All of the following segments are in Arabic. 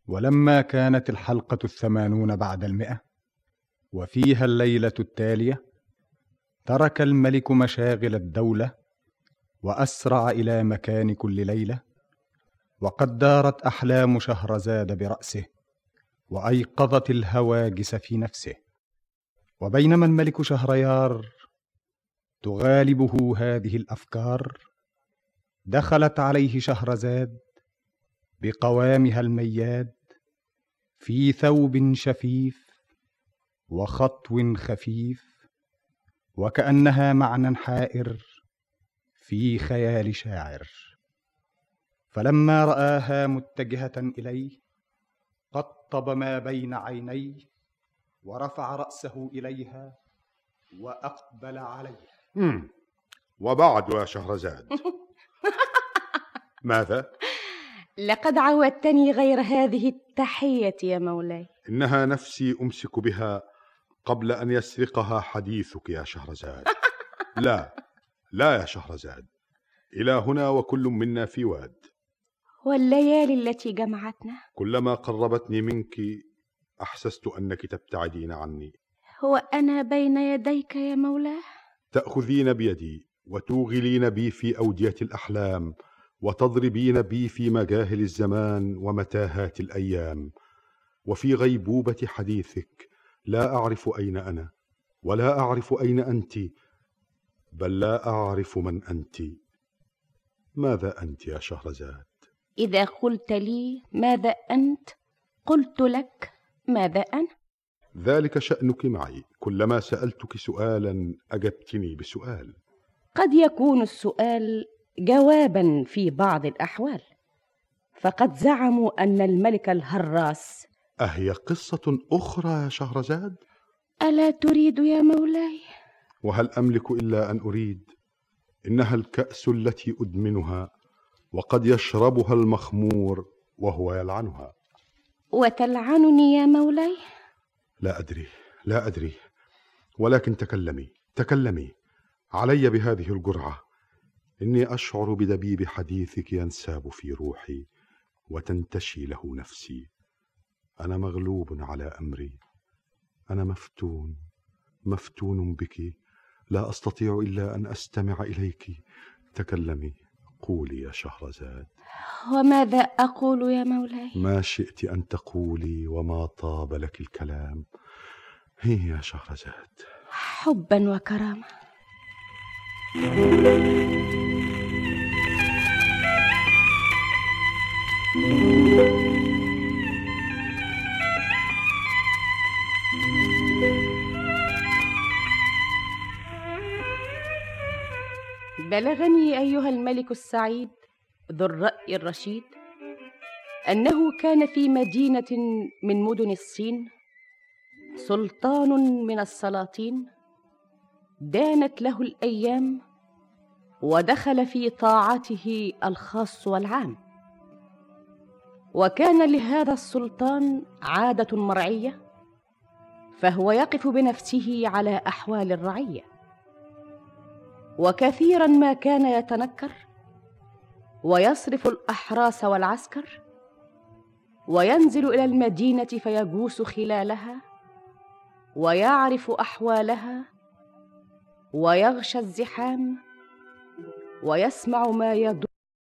ولما كانت الحلقة 80 بعد 100 وفيها الليلة التالية، ترك الملك مشاغل الدولة وأسرع إلى مكان كل ليلة، وقد دارت أحلام شهرزاد برأسه وأيقظت الهواجس في نفسه. وبينما الملك شهريار تغالبه هذه الأفكار، دخلت عليه شهرزاد بقوامها المياد في ثوب شفيف وخطو خفيف، وكأنها معنى حائر في خيال شاعر. فلما رآها متجهة إليه قطب ما بين عينيه ورفع رأسه إليها وأقبل عليها. وبعد يا شهرزاد؟ ماذا؟ لقد عودتني غير هذه التحية يا مولاي. إنها نفسي أمسك بها قبل أن يسرقها حديثك يا شهرزاد. لا يا شهرزاد، إلى هنا وكل منا في واد. والليالي التي جمعتنا كلما قربتني منك أحسست أنك تبتعدين عني. وأنا بين يديك يا مولاي. تأخذين بيدي وتوغلين بي في أودية الأحلام، وتضربين بي في مجاهل الزمان ومتاهات الأيام. وفي غيبوبة حديثك لا أعرف أين أنا، ولا أعرف أين أنت، بل لا أعرف من أنت. ماذا أنت يا شهرزاد؟ إذا قلت لي ماذا أنت، قلت لك ماذا أنا. ذلك شأنك معي، كلما سألتك سؤالا أجبتني بسؤال. قد يكون السؤال جوابا في بعض الأحوال، فقد زعموا أن الملك الهراس. أهي قصة أخرى يا شهرزاد؟ ألا تريد يا مولاي؟ وهل أملك إلا أن أريد؟ إنها الكأس التي أدمنها، وقد يشربها المخمور وهو يلعنها. وتلعنني يا مولاي؟ لا أدري، ولكن تكلمي علي بهذه الجرعة. إني أشعر بدبيب حديثك ينساب في روحي وتنتشي له نفسي. أنا مغلوب على أمري، أنا مفتون بك، لا أستطيع إلا أن أستمع إليك. تكلمي، قولي يا شهرزاد. وماذا أقول يا مولاي؟ ما شئت أن تقولي وما طاب لك الكلام. هي يا شهرزاد. حبا وكرامة. بلغني أيها الملك السعيد ذو الرأي الرشيد أنه كان في مدينة من مدن الصين سلطان من السلاطين، دانت له الأيام ودخل في طاعته الخاص والعام. وكان لهذا السلطان عادة مرعية، فهو يقف بنفسه على أحوال الرعية، وكثيرا ما كان يتنكر ويصرف الأحراس والعسكر، وينزل إلى المدينة فيجوس خلالها ويعرف أحوالها ويغشى الزحام ويسمع ما يدور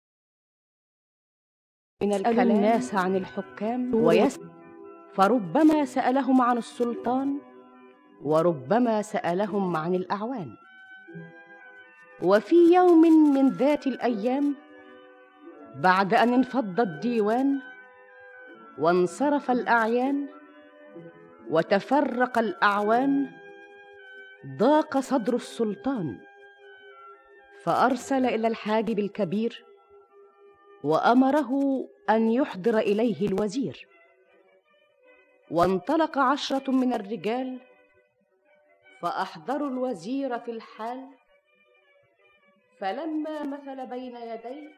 من الكلام الناس عن الحكام فربما سألهم عن السلطان وربما سألهم عن الأعوان. وفي يوم من ذات الأيام، بعد أن انفض الديوان وانصرف الأعيان وتفرق الأعوان، ضاق صدر السلطان، فأرسل إلى الحاجب الكبير وأمره أن يحضر إليه الوزير. وانطلق 10 من الرجال فأحضروا الوزير في الحال، فلما مثل بين يديه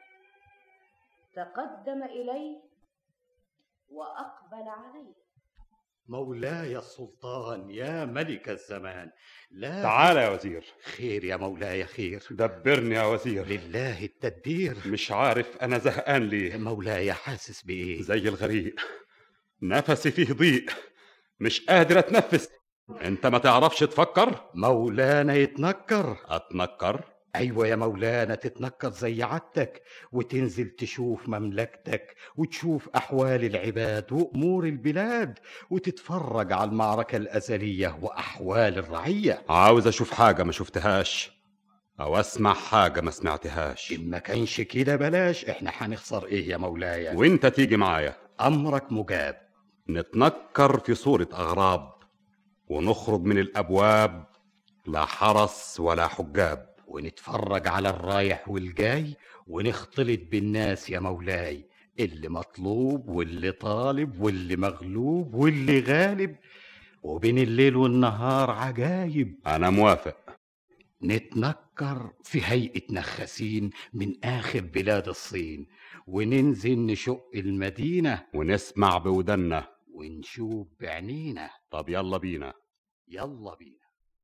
تقدم إليه وأقبل عليه. مولاي السلطان يا ملك الزمان، لا تعال يا وزير. خير يا مولاي خير. دبرني يا وزير. لله التدبير. مش عارف أنا زهقان ليه. مولاي حاسس بإيه؟ زي الغريق نفسي فيه ضيق، مش قادر اتنفس. انت ما تعرفش تفكر؟ مولانا يتنكر. اتنكر؟ ايوه يا مولانا، تتنكر زي عادتك وتنزل تشوف مملكتك وتشوف احوال العباد وامور البلاد وتتفرج على المعركة الازلية واحوال الرعية. عاوز اشوف حاجة ما شفتهاش او اسمع حاجة ما سمعتهاش. إن ما كانش كده بلاش، احنا هنخسر ايه يا مولاي؟ وانت تيجي معايا. امرك مجاب. نتنكر في صورة اغراب ونخرج من الابواب، لا حرس ولا حجاب، ونتفرج على الرايح والجاي ونختلط بالناس يا مولاي، اللي مطلوب واللي طالب واللي مغلوب واللي غالب، وبين الليل والنهار عجايب. انا موافق. نتنكر في هيئة نخاسين من آخر بلاد الصين، وننزل نشق المدينة ونسمع بودنا ونشوف بعينينا. طب يلا بينا. يلا بينا.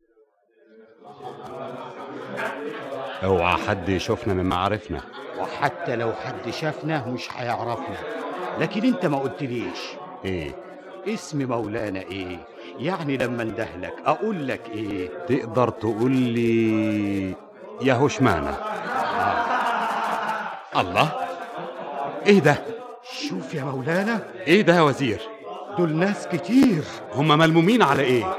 اوعى حد يشوفنا من معارفنا. وحتى لو حد شافنا مش هيعرفنا. لكن انت ما قلتليش ايه اسم مولانا ايه؟ يعني لما اندهلك اقول لك ايه؟ تقدر تقول لي يا هشمانة؟ الله، ايه ده؟ شوف يا مولانا. ايه ده يا وزير؟ دول ناس كتير. هم ملمومين على ايه؟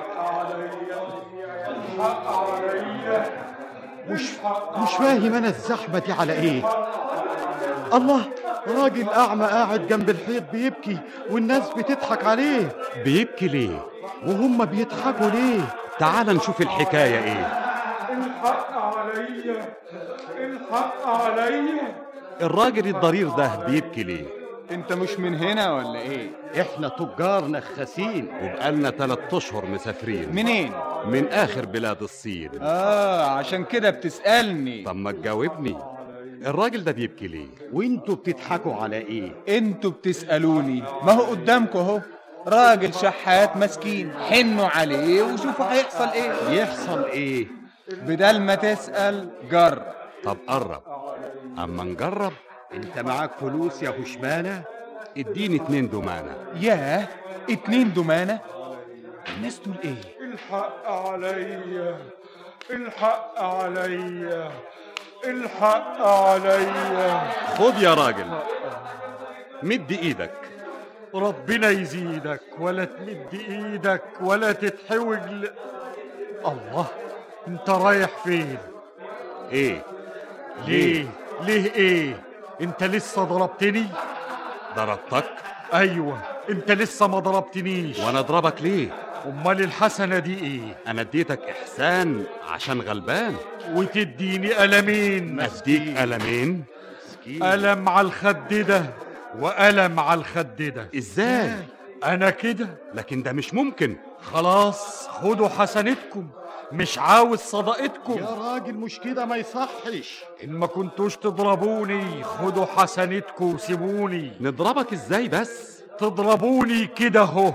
مش فاهم انا الزحمة دي على ايه. الله، راجل اعمى قاعد جنب الحيط بيبكي والناس بتضحك عليه. بيبكي ليه؟ وهم بيضحكوا ليه؟ تعال نشوف الحكاية ايه. الحق عليا، الحق عليا. الراجل الضرير ده بيبكي ليه؟ انت مش من هنا ولا ايه؟ احنا تجار نخاسين وبقالنا 3 أشهر مسافرين. منين؟ من آخر بلاد الصين. عشان كده بتسألني. طب ما تجاوبني، الراجل ده بيبكي ليه؟ وانتوا بتضحكوا على ايه؟ انتوا بتسألوني، ما هو قدامكم اهو، راجل شحات مسكين، حنوا عليه وشوفوا هيحصل ايه. يحصل ايه؟ بدل ما تسأل جرب. طب قرب. اما نجرب. انت معاك فلوس يا هشمانة؟ اديني 2 دمانة. ياه، 2 دمانة؟ الناس دول ايه؟ الحق عليا، الحق عليا، الحق عليا. خد يا راجل، مد ايدك. ربنا يزيدك، ولا تمد ايدك ولا تتحوج الله، انت رايح فين؟ ايه؟ ليه ايه؟ انت لسه ضربتني؟ ضربتك؟ ايوه، انت لسه ما ضربتنيش. وانا اضربك ليه؟ امال الحسنة دي ايه؟ انا اديتك احسان عشان غلبان. وتديني قلمين؟ اديك قلمين؟ قلم على الخد ده وقلم على الخد ده. ازاي؟ انا كده؟ لكن ده مش ممكن. خلاص، خدوا حسنتكم، مش عاوز صدقتكم. يا راجل مش كده، ما يصحش. ان ما كنتوش تضربوني خدوا حسنتكم وسيبوني. نضربك ازاي بس؟ تضربوني كده اهو.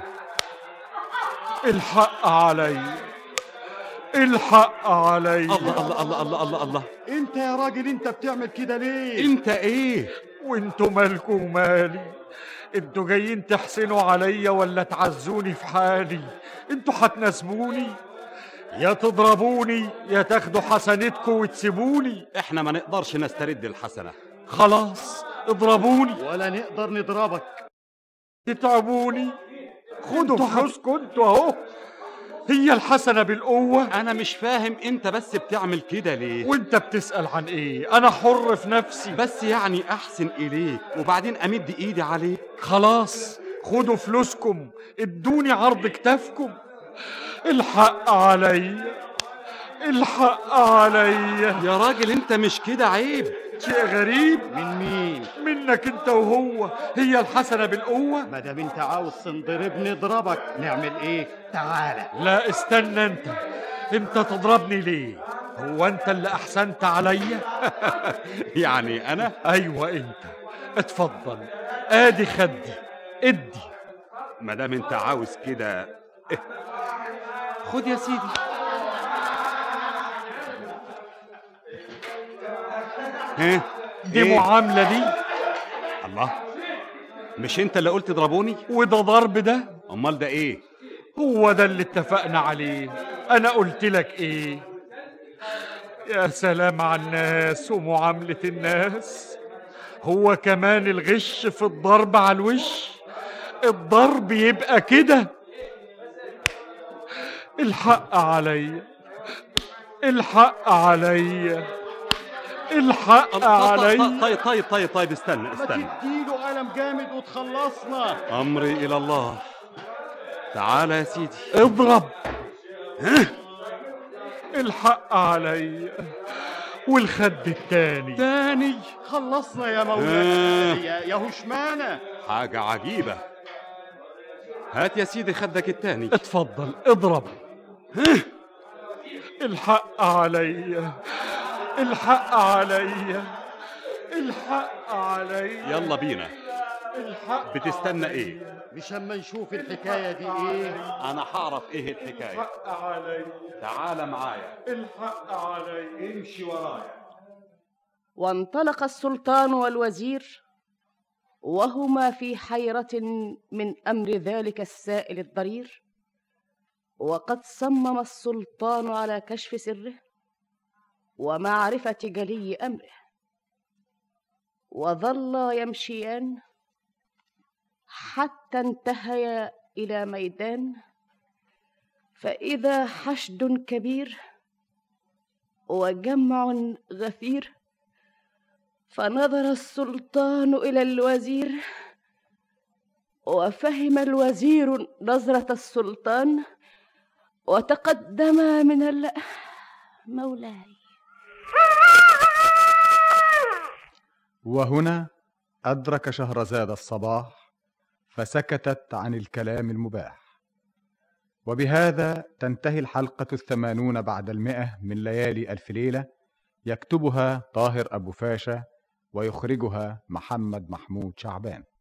الحق علي، الحق علي. الله الله الله الله الله الله. انت يا راجل انت بتعمل كده ليه؟ انت ايه؟ وانتوا مالكوا ومالي؟ انتوا جايين تحسنوا عليا ولا تعزوني في حالي؟ انتوا هتناسبوني؟ يا تضربوني يا تاخدوا حسنتكم وتسيبوني. احنا ما نقدرش نسترد الحسنة. خلاص، اضربوني. ولا نقدر نضربك. تتعبوني. خدوا فلوسكم انتوا اهو. هي الحسنة بالقوة؟ انا مش فاهم انت بس بتعمل كده ليه؟ وانت بتسأل عن ايه؟ انا حر في نفسي. بس يعني احسن اليك وبعدين امد ايدي عليك. خلاص، خدوا فلوسكم، ادوني عرض كتافكم. الحق عليا، الحق عليا. يا راجل انت مش كده، عيب. شيء غريب. من مين؟ منك انت وهو. هي الحسنة بالقوة؟ ما دام انت عاوز تنضرب نضربك. نعمل ايه؟ تعالى. لا استنى، انت تضربني ليه؟ هو انت اللي احسنت عليا؟ يعني انا؟ ايوه انت. اتفضل، ادي خدي، ادي. ما دام انت عاوز كده خد يا سيدي. دي معاملة دي؟ الله، مش انت اللي قلت اضربوني؟ وده ضرب ده؟ امال ده ايه؟ هو ده اللي اتفقنا عليه. انا قلت لك ايه؟ يا سلام على الناس ومعاملة الناس. هو كمان الغش في الضرب على الوش؟ الضرب يبقى كده؟ الحق عليا، الحق عليا، الحق عليا. طيب استنى ما تديله قلم جامد وتخلصنا. امري الى الله. تعالى يا سيدي اضرب. الحق عليا. والخد التاني خلصنا يا مولاي يا هشمانة. حاجة عجيبة. هات يا سيدي خدك التاني. اتفضل اضرب. الحق عليا، الحق عليا، الحق عليا. يلا بينا. الحق بتستنى عليا. ايه؟ مش اما نشوف الحكاية دي ايه. انا هعرف ايه الحكاية. الحق عليا. تعال معايا. الحق عليا. امشي ورايا. وانطلق السلطان والوزير وهما في حيرة من أمر ذلك السائل الضرير، وقد صمم السلطان على كشف سره ومعرفة جلي أمره، وظلا يمشيان حتى انتهيا إلى ميدان، فإذا حشد كبير وجمع غفير، فنظر السلطان إلى الوزير وفهم الوزير نظرة السلطان وتقدما من مولاي. وهنا أدرك شهرزاد الصباح فسكتت عن الكلام المباح. وبهذا تنتهي الحلقة 80 بعد 100 من ليالي ألف ليلة، يكتبها طاهر أبو فاشا ويخرجها محمد محمود شعبان.